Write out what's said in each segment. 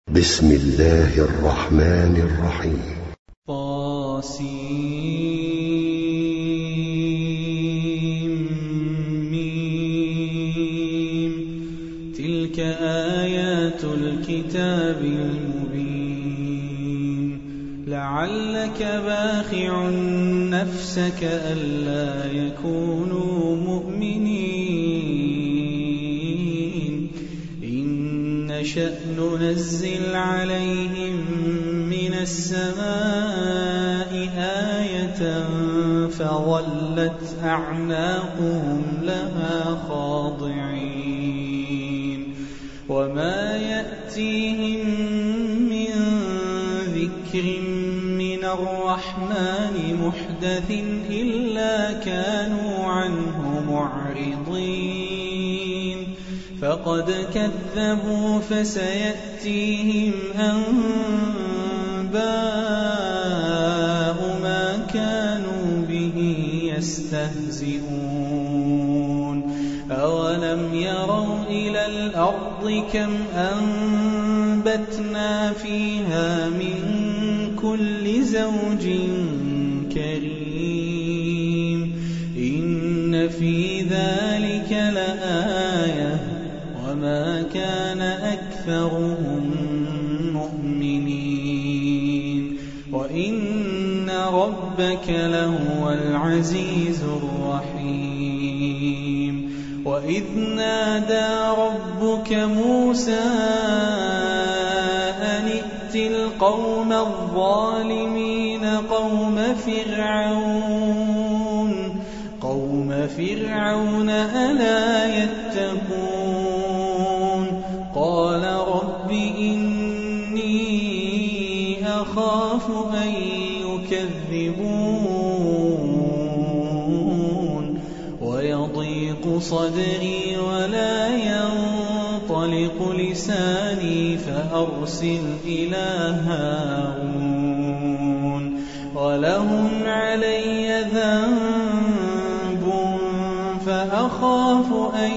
بسم الله الرحمن الرحيم. طاسيم. تلك آيات الكتاب المبين. لعلك باخع نفسك ألا يكونوا مؤمنين إن نشأ ننزل عليهم من السماء آية فظلت أعناقهم لها خاضعين وما يأتيهم من ذكر من الرحمن محدث إلا كانوا عنه معرضين فقد كذبوا فسيأتيهم أنباء ما كانوا به يستهزئون أولم يروا إلى الأرض كم أنبتنا فيها من كل زوج كريم إن في ذلك لآية وما كان أكثرهم مؤمنين وإن ربك لهو العزيز الرحيم وإذ نادى ربك موسى أن ائت القوم الظالمين قوم فرعون ألا يتقون قال رب إني أخاف أن يكذبون ويضيق صدري ولا ينطلق لساني فأرسل إلى هارون ولهم علي ذنب فأخاف أن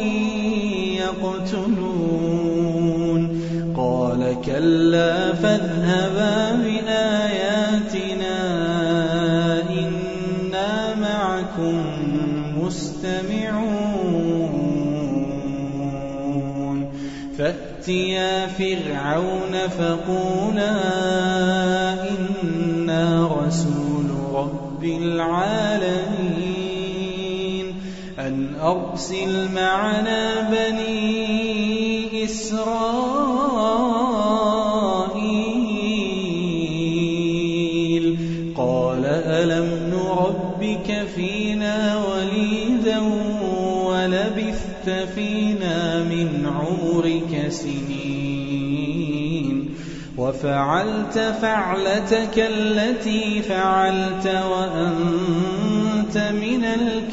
يقتلون قال كلا فاذهبا بآياتنا إنا معكم مستمعون فأتيا فرعون فقولا إنا رسول رب العالمين أن أرسل معنا بني إسرائيل قال ألم نربك فينا وليدا ولبثت فينا من عمرك سنين وفعلت فعلتك التي فعلت وأنت من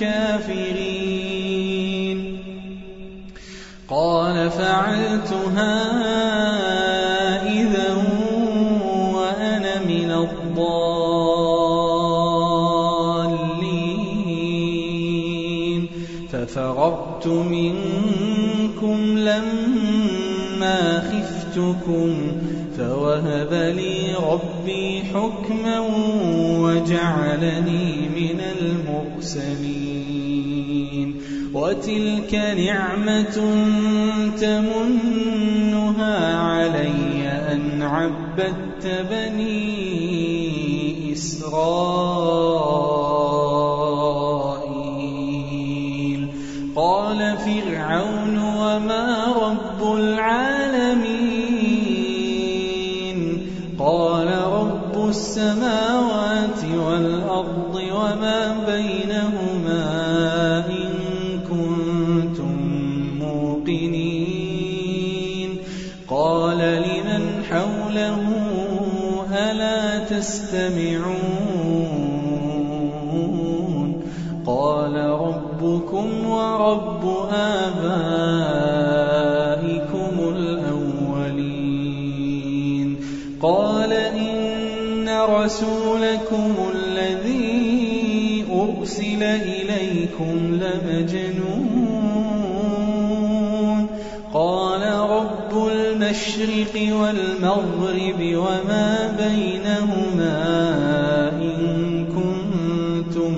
الكافرين قال فعلتها إذا وأنا من الضالين ففررت منكم لما خفتكم فوهب لي ربي حكما وجعلني من المرسلين وتلك نعمة تمنها علي أن عبدت بني إسرائيل قال فرعون وما رب العالمين قال رب السماوات والأرض وما بينهما إن كنتم موقنين قال لمن حوله ألا تستمعون قال ربكم ورب آبائكم الأولين قال إن رسولكم الذي أرسل إليكم لمجنون قال رب المشرق والمغرب وما بينهما إن كنتم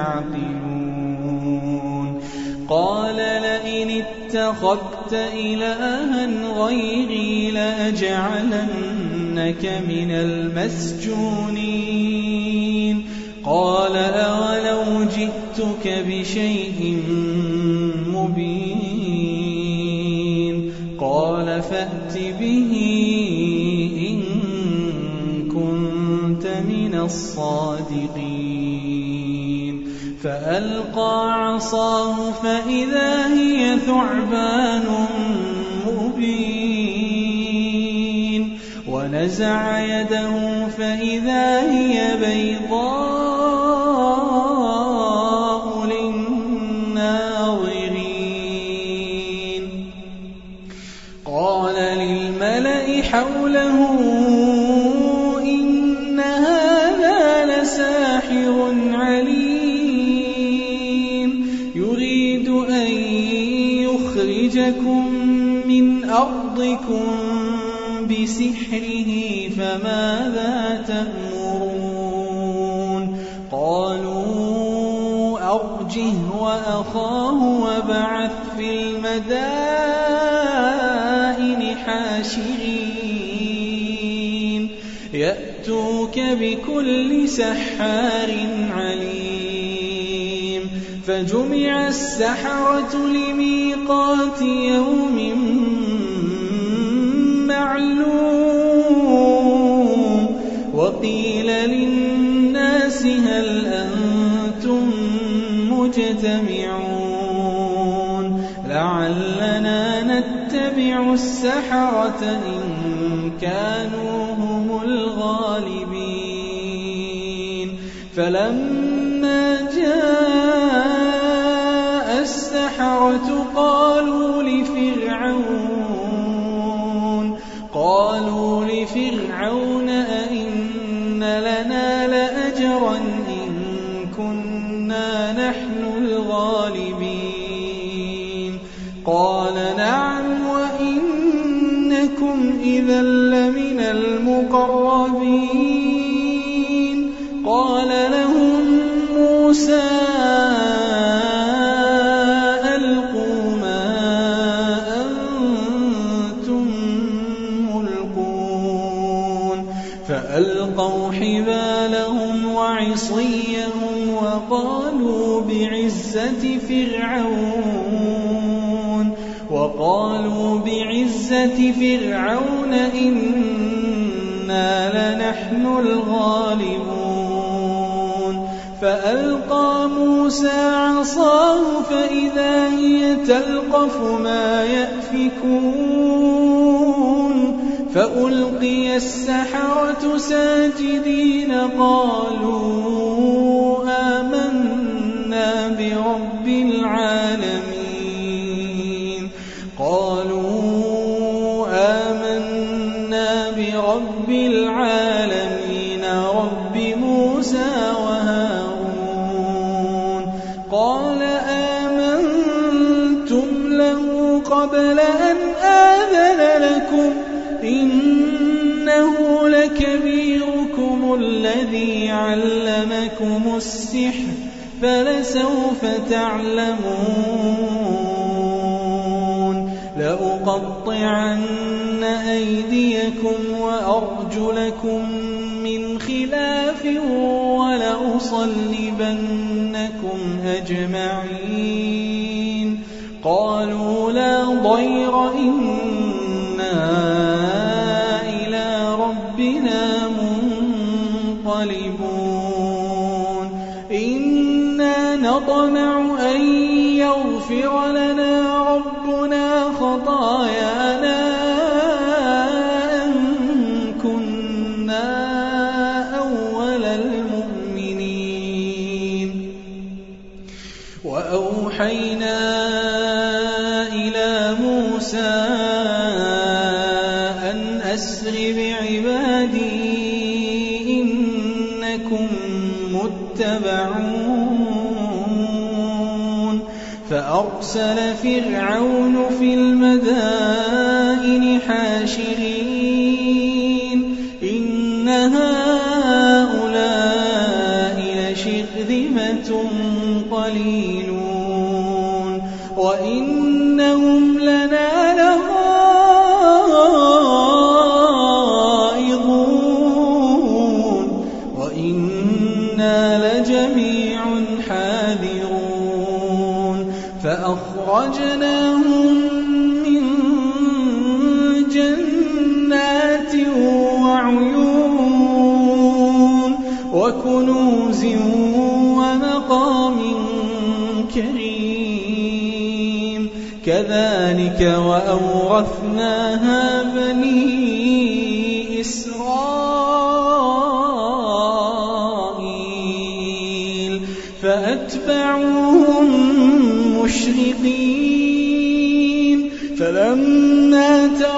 تعقلون قال لئن اتخذت إلها غيري لأجعلنك من المسجونين قال أولو جئتك بشيء مبين قال فأت به إن كنت من الصادقين فألقى عصاه فإذا هي ثعبان مبين ونزع يده فإذا هي بيضاء للناظرين قال للملأ حوله إن هذا لساحر عليم يريد أن يخرجكم من أرضكم بسحره فماذا تأمرون قالوا أرجه وأخاه وابعث في المدائن حاشرين يأتوك بكل سحار عليم فجمع السحرة لميقات يوم معلوم وقيل للناس هل أنتم مجتمعون لعلنا نتبع السحرة إن كانوا هم الغالبين فلما جاء السحرة قالوا لفرعون أئن لنا لأجرا إن كنا نحن الغالبين قال نعم وإنكم إذا لمن المقربين قال لهم موسى فألقوا حبالهم وعصيهم وقالوا بعزة فرعون إنا لنحن الغالبون فألقى موسى عصاه فإذا هي تلقف ما يأفكون فألقي السحرة ساجدين قالوا آمنا برب العالمين رب موسى وهارون قال آمنتم له قبل أن آذن لكم إنه لكبيركم الذي علمكم السحر فلسوف تعلمون لأقطعن أيديكم وأرجلكم من خلاف ولأصلبنكم أجمعين قالوا لا ضير إنا إلى ربنا منقلبون إنا نطمع أن يغفر لنا ربنا خطايانا أن كنا أول المؤمنين وأوحينا إلى موسى أن أسر بعبادي إنكم متبعون فأرسل فرعون في المدائن المدائن حاشرين إن هؤلاء لشرذمة قليلون وإنهم لنا لغائظون وإنا لجميع حاذرون فأخرجناهم من جنات وعيون وكنوز ومقام كريم كذلك وأورثناها بني إسرائيل فأتبعوهم مشرقين فلما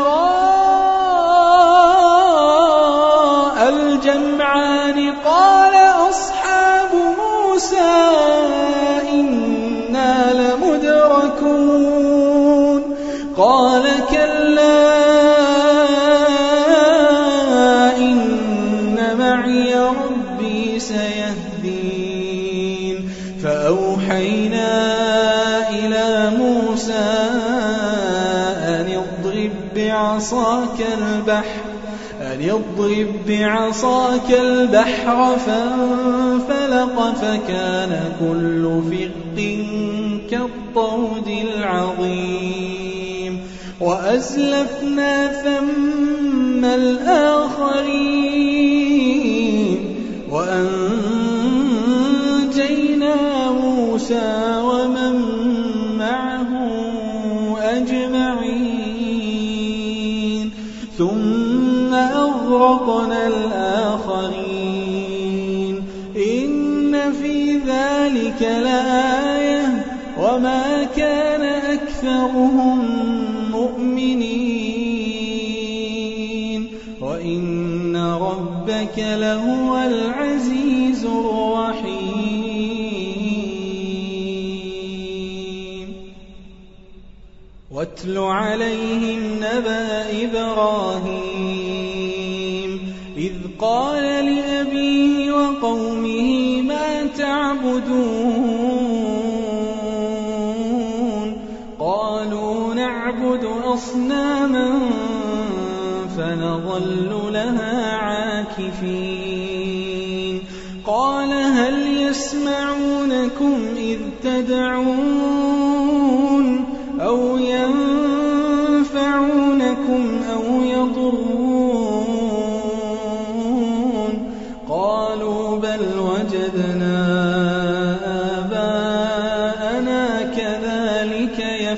تراءى الجمعان قال أصحاب موسى إنا لمدركون قال كلا إن معي ربي سيهدين فأوحينا إلى موسى أن اضرب بعصاك البحر فانفلق فكان كل فرق كالطود العظيم وأزلفنا ثم الآخرين وأنجينا موسى ومن معه أجمعين ثم أغرقنا الآخرين إن في ذلك لآية وما كان أكثرهم مؤمنين وإن ربك لهو العزيز الرحيم واتل عليهم نبأ إبراهيم إذ قال لأبيه وقومه ما تعبدون قالوا نعبد أصناما فنظل لها عاكفين قال هل يسمعونكم إذ تدعون أو ينفعونكم أو يضرون قالوا بل وجدنا آباءنا كذلك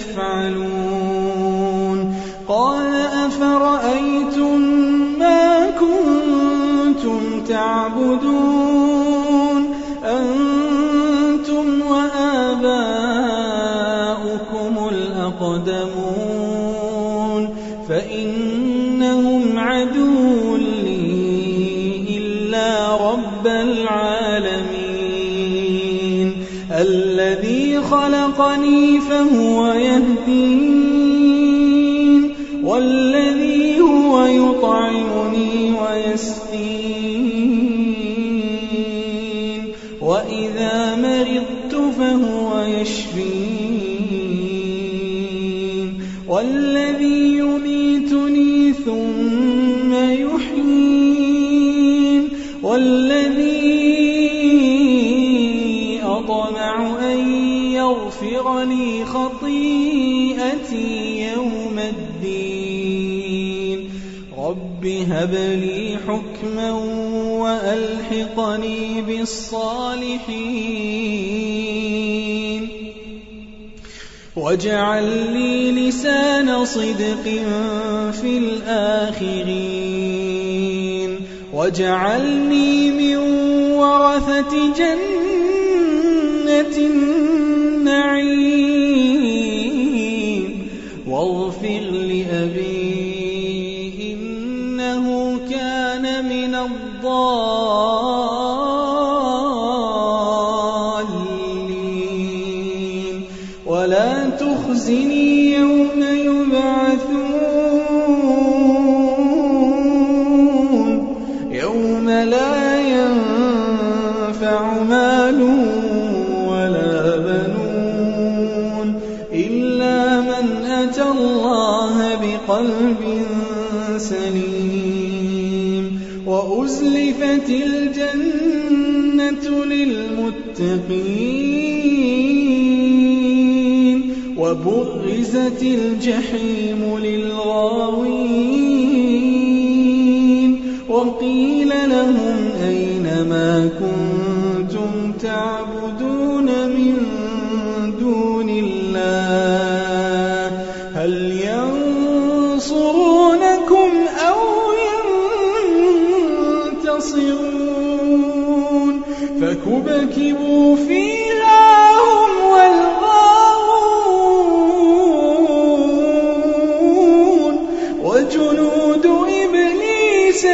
يفعلون قال أفرأيتم ما كنتم تعبدون أنتم وآباؤكم الأقدمون فإنهم عدو لي إلا رب العالمين الذي خلقني فهو يهدين والذي هو يطعمني ويسقين وإذا مرضت فهو يشفين والذي يميتني ثم يحيين والذي أطمع أن يغفر لي خطيئتي يوم الدين رب هب لي حكما وألحقني بالصالحين واجعل لي لسان صدق في الآخرين واجعلني من ورثة جنة النعيم واغفر لأبي إنه كان من الضالين ولا تخزني يوم يبعثون الجحيم وأزلفت الجنة للمتقين وبرزت الجحيم للغاوين وقيل لهم أين ما كنتم تعبدون من دون الله هل ينصرونكم أو ينتصرون فكبكبوا فيها هم والغاوون وجنود إبليس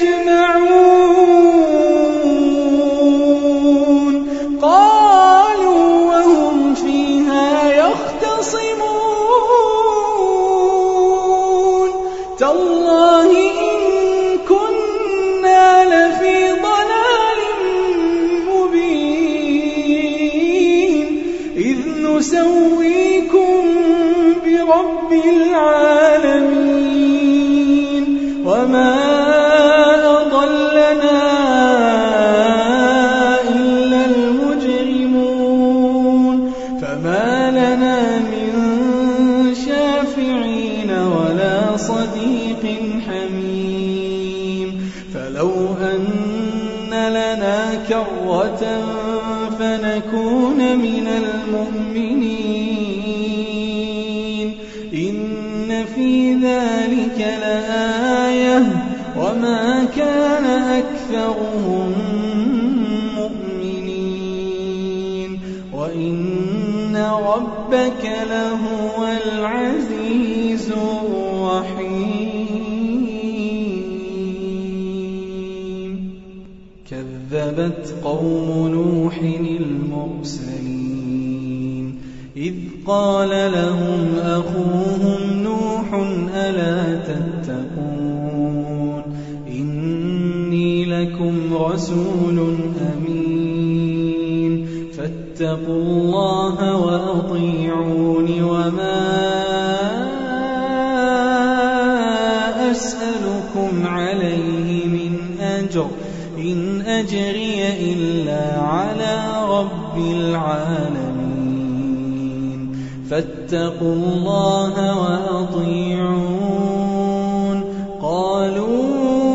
أجمعون قالوا وهم فيها يختصمون تالله إن كنا لفي ضلال مبين إذ نسويكم برب العالمين وما أضلنا إلا المجرمون فما لنا من شافعين ولا صديق حميم فلو أن لنا كرة فنكون من المؤمنين إن في ذلك لآية وما كان أكثرهم مؤمنين وإن ربك لهو العزيز الرحيم كذبت قوم نوح المرسلين إذ قال لهم أخوهم نوح ألا تتقون إني لكم رسول أمين فاتقوا الله وأطيعون وما أسألكم عليه من أجر إن أجري إلا على رب العالمين فاتقوا الله وأطيعون قالوا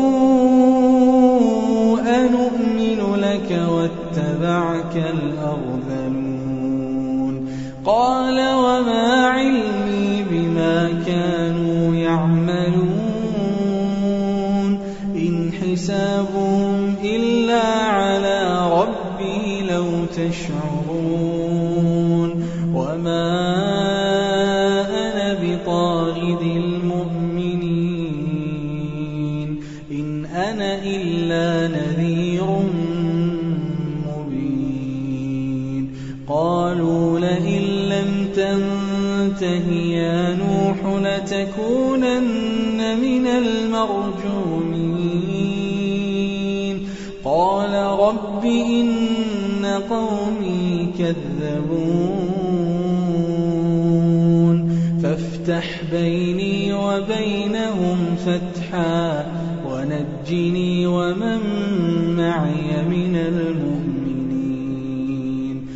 أنؤمن لك واتبعك الأرذلون قال وما علمي بما كانوا يعملون إن حسابهم إلا على ربي لو تشعرون وما أنا بطارد المؤمنين إن أنا إلا نذير مبين قالوا لئن لم تنته يا نوح لتكونن من المرجومين قال رب إن قومي كذبون فافتح بيني وبينهم فتحا ونجني ومن معي من المؤمنين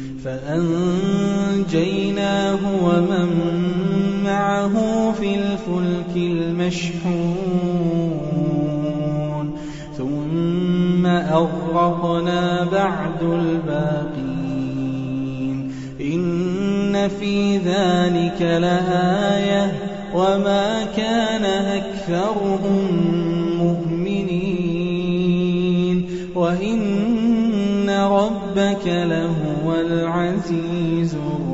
فأنجيناه ومن معه في الفلك المشحون ثم أغرقنا بعد الباقين إن في ذلك لآية وما كان أكثرهم مؤمنين وإن ربك لهو العزيز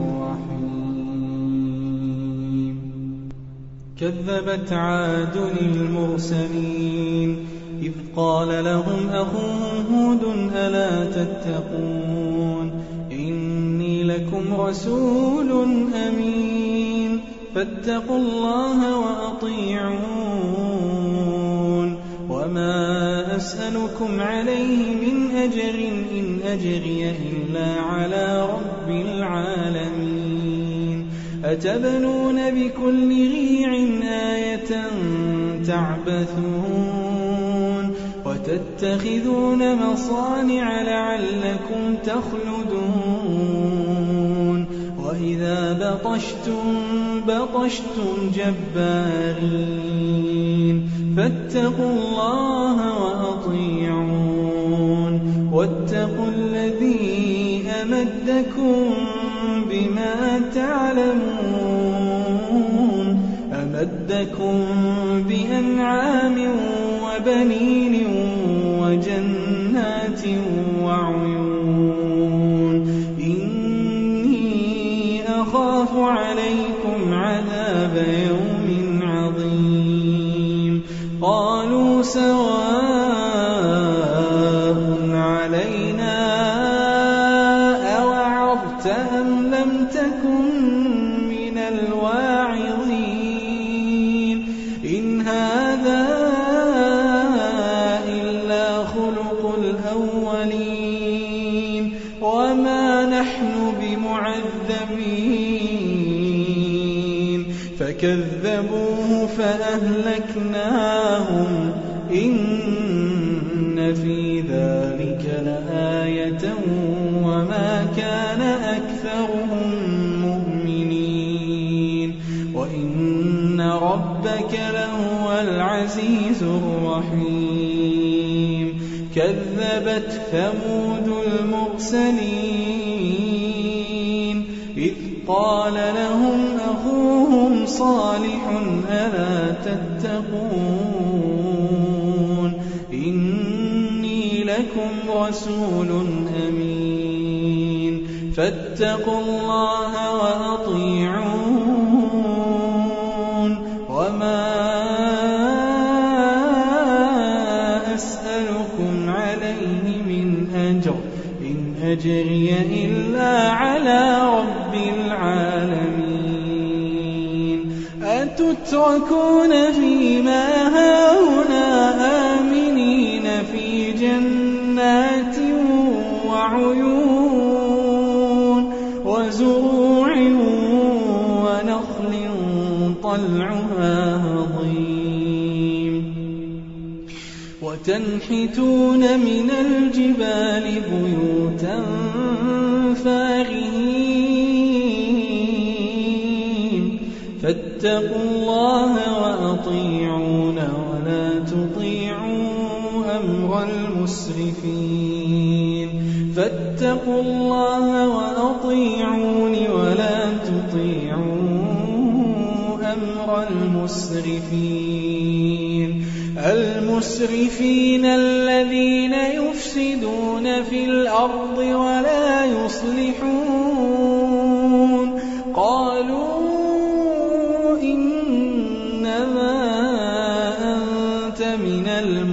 الرحيم كذبت عاد المرسلين إذ قال لهم أخوهم هود ألا تتقون إني لكم رسول أمين فاتقوا الله وأطيعون وما أسألكم عليه من أجر إن أجري إلا على رب العالمين أتبنون بكل ريع آية تعبثون وتتخذون مصانع لعلكم تخلدون وإذا بطشتم جبارين فاتقوا الله وأطيعون واتقوا الذي أمدكم بما تعلمون أمدكم بأنعام وبنين وجنات وعيون إني أخاف عليكم عذاب يوم عظيم قالوا سواء علينا أوعظت أم لم تكن من الواعظين إن هذا إلا خلق الأولين وما نحن بمعذبين فكذبوه فأهلكناهم إن في ذلك لآية وما كان أكثرهم مؤمنين وإن ربك لهو العزيز الرحيم كذبت ثمود المرسلين إذ قال لهم أخوهم صالح ألا تتقون إني لكم رسول أمين فاتقوا الله وأطيعون وما أسألكم عليه من أجر إن أجري إلا على رب العالمين أتتركون فيما هاهنا آمنين في جنات وعيون وزروع ونخل طلعها هضيم وتنحتون من الجبال بيوتا فارهين فاتقوا الله وأطيعون ولا تطيعوا أمر المسرفين فاتقوا الله وأطيعون ولا تطيعوا أمر المسرفين الذين يفسدون في الأرض ولا يصلحون قالوا إنما أنت من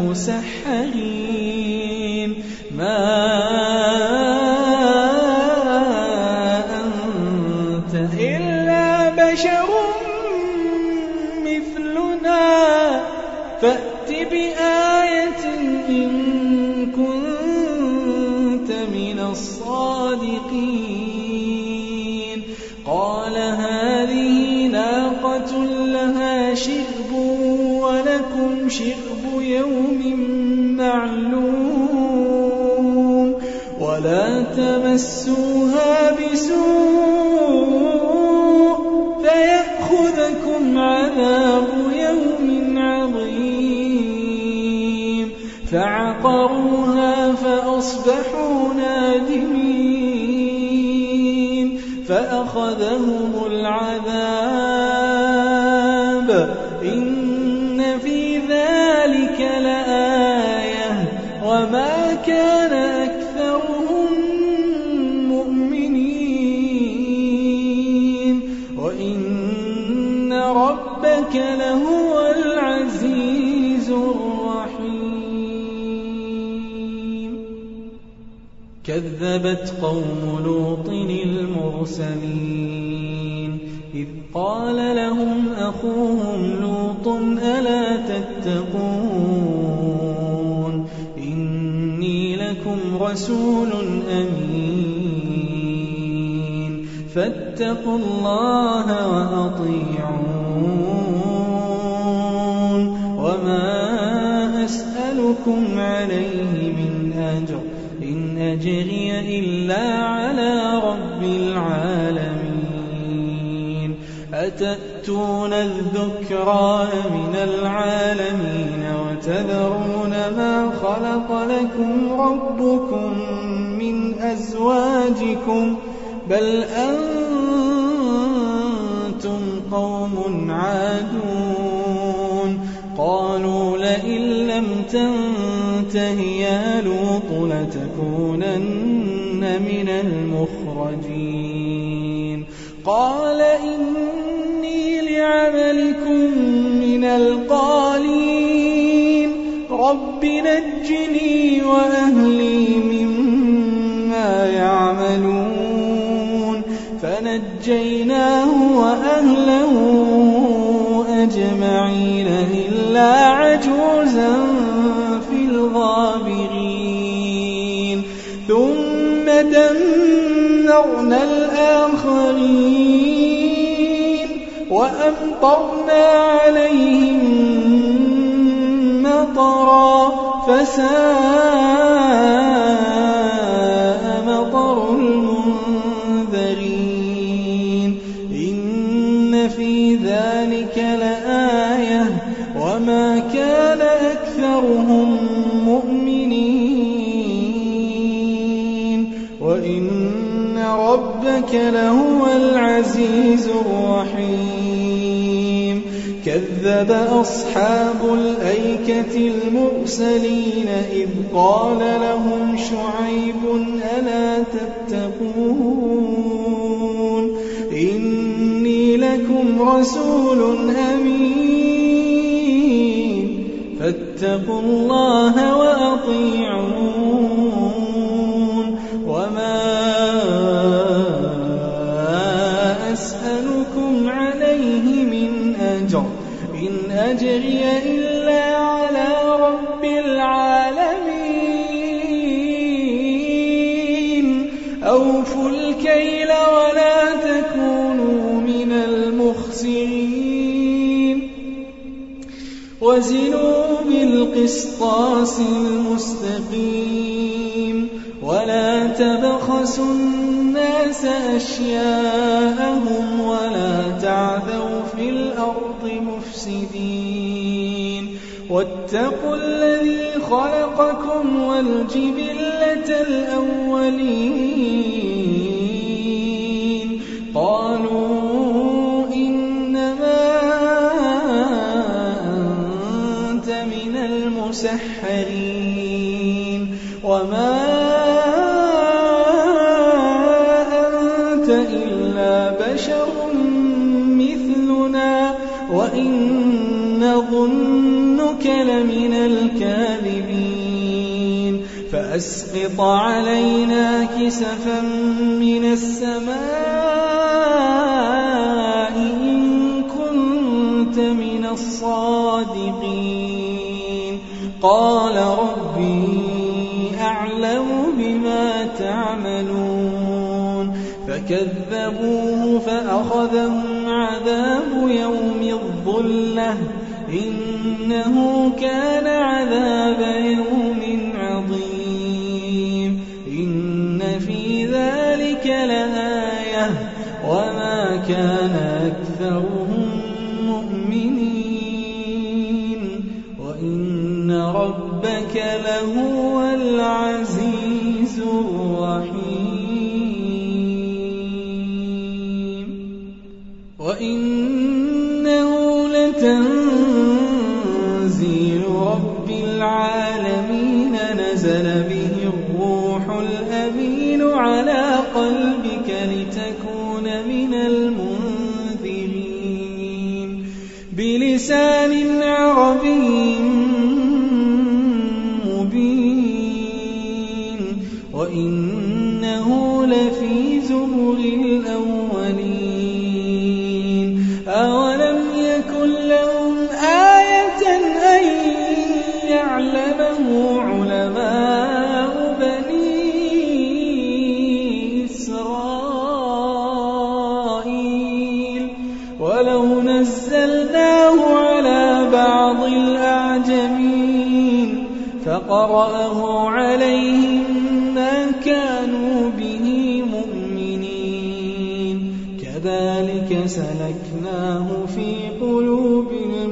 المسحرين ما أنت إلا بشر مثلنا فأت بآية إن كنت من الصادقين قال هذه ناقة لها شرب ولكم شرب يوم معلوم ولا تمسوها بسوء فيأخذكم عذاب يوم عظيم فعقروها فأصبحوا نادمين فأخذهم العذاب إن في ذلك لآية وما كان أكثرهم مؤمنين وإن ربك لهو العزيز الرحيم كذبت قوم لوط المرسلين إذ قال لهم أخوهم لوط ألا تتقون إني لكم رسول أمين فاتقوا الله وأطيعون وما أسألكم أسألكم عليه من أجر إن أجري إلا على رب العالمين أتأتون الذكران من العالمين وتذرون ما خلق لكم ربكم من أزواجكم بل أنتم قوم عادون قالوا لئن لم تنته يا لوط لتكونن من المخرجين قال إني لعملكم من القالين رب نجني وأهلي مما يعملون فنجيناه وأهله أجمعين إلا عجوزا في الغابرين ثم دمرنا الآخرين وأمطرنا عليهم مطرا فساء مطر المنذرين إن في ذلك لآية وما كان أكثرهم مؤمنين وإن ربك لهو العزيز الرحيم كذب أصحاب الأيكة المرسلين إذ قال لهم شعيب ألا تتقون إني لكم رسول أمين فاتقوا الله وأطيعون وما أسألكم عليه من أجر إن أجري إلا على رب العالمين أوفوا الكيل ولا تكونوا من المخسرين وزنوا بالقسطاس المستقيم ولا تبخسوا الناس أشياءهم ولا تعثوا في الأرض مفسدين واتقوا الذي خلقكم والجبلة الأولين قالوا إنما أنت من المسحرين وما أنت إلا بشر مثلنا وإن نظنك لمن الكاذبين فأسقط علينا كسفا من السماء إن كنت من الصادقين قال ربي أعلم بما تعملون فكذبوه فأخذهم عذاب يوم الظلة إنه كان عذاب يوم عظيم إن في ذلك لآية وما كان أكثرهم مؤمنين وإن ربك لهو العزيز الرحيم وإنه لتنزيل رب العالمين نزل به الروح الأمين على قلبك لتكون من المنذرين بلسان عربي مبين وإنه لفي زبر الأولين أولم يكن لهم آية أن يعلمه علماء بني إسرائيل ولو نزلناه على بعض الأعجمين فقرأه عليهم ما كانوا به مؤمنين كذلك سلكناه في قلوب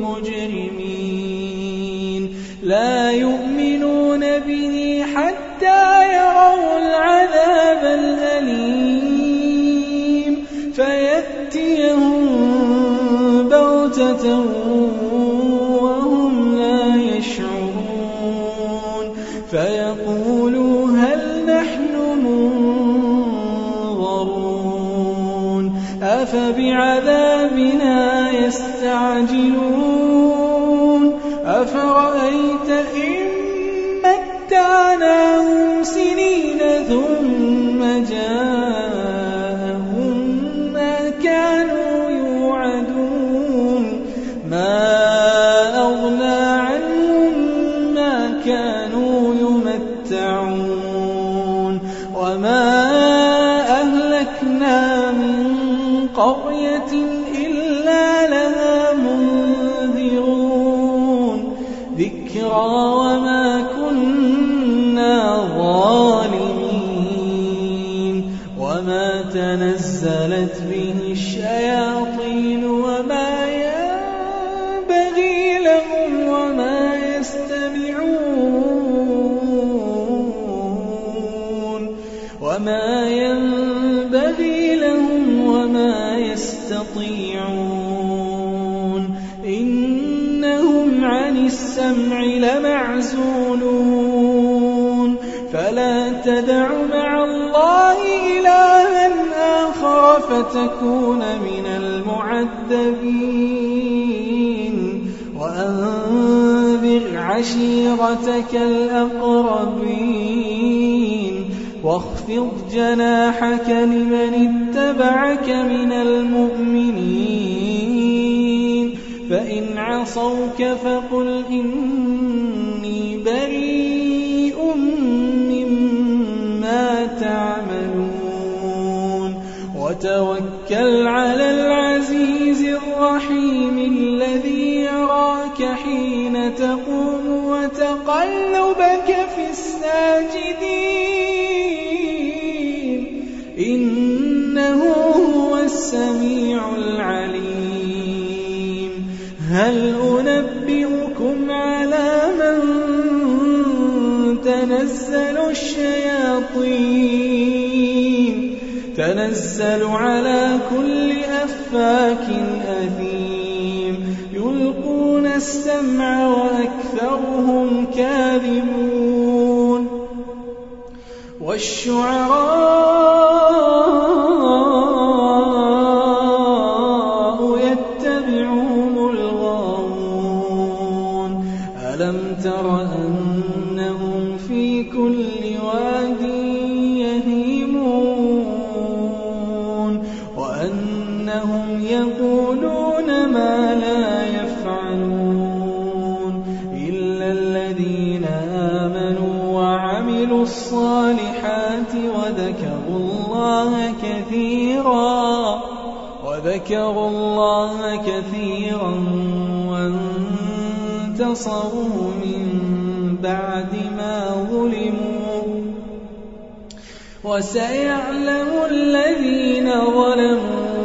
المجرمين لا يؤمنون به حتى يروا العذاب الأليم فيأتيهم بغتة وهم لا يشعرون فيقولوا هل نحن منظرون أفبعذابنا يستعجلون أفرأيت إن متعناهم سنين ثم جاءهم ما كانوا يوعدون ما أغنى عنهم ما كانوا يمتعون وما أهلكنا من قرية إلا لها منذرون ذكرى وما كنا ظالمين وما تنزلت به الشياطين وما ينبغي لهم وما يستطيعون إنهم عن السمع لمعزولون فلا تدع مع الله إلها آخر فتكون من المعذبين وأنذر عشيرتك الأقربين واخفض جناحك لمن اتبعك من المؤمنين فإن عصوك فقل إني بريء مما تعملون وتوكل على العزيز الرحيم الذي يراك حين تقوم وتقلبك في الساجدين إنه هو السميع العليم هل أنبئكم على من تنزل الشياطين تنزل على كل أفاك أثيم يلقون السمع وأكثرهم كاذبون والشعراء يتبعهم الغاوون ألم تر أنهم في كل واد يهيمون وأنهم يقولون ما لا يفعلون إلا الذين آمنوا وعملوا الصالحات وذكروا الله كثيرا وانتصروا من بعد ما ظلموا وسيعلم الذين ظلموا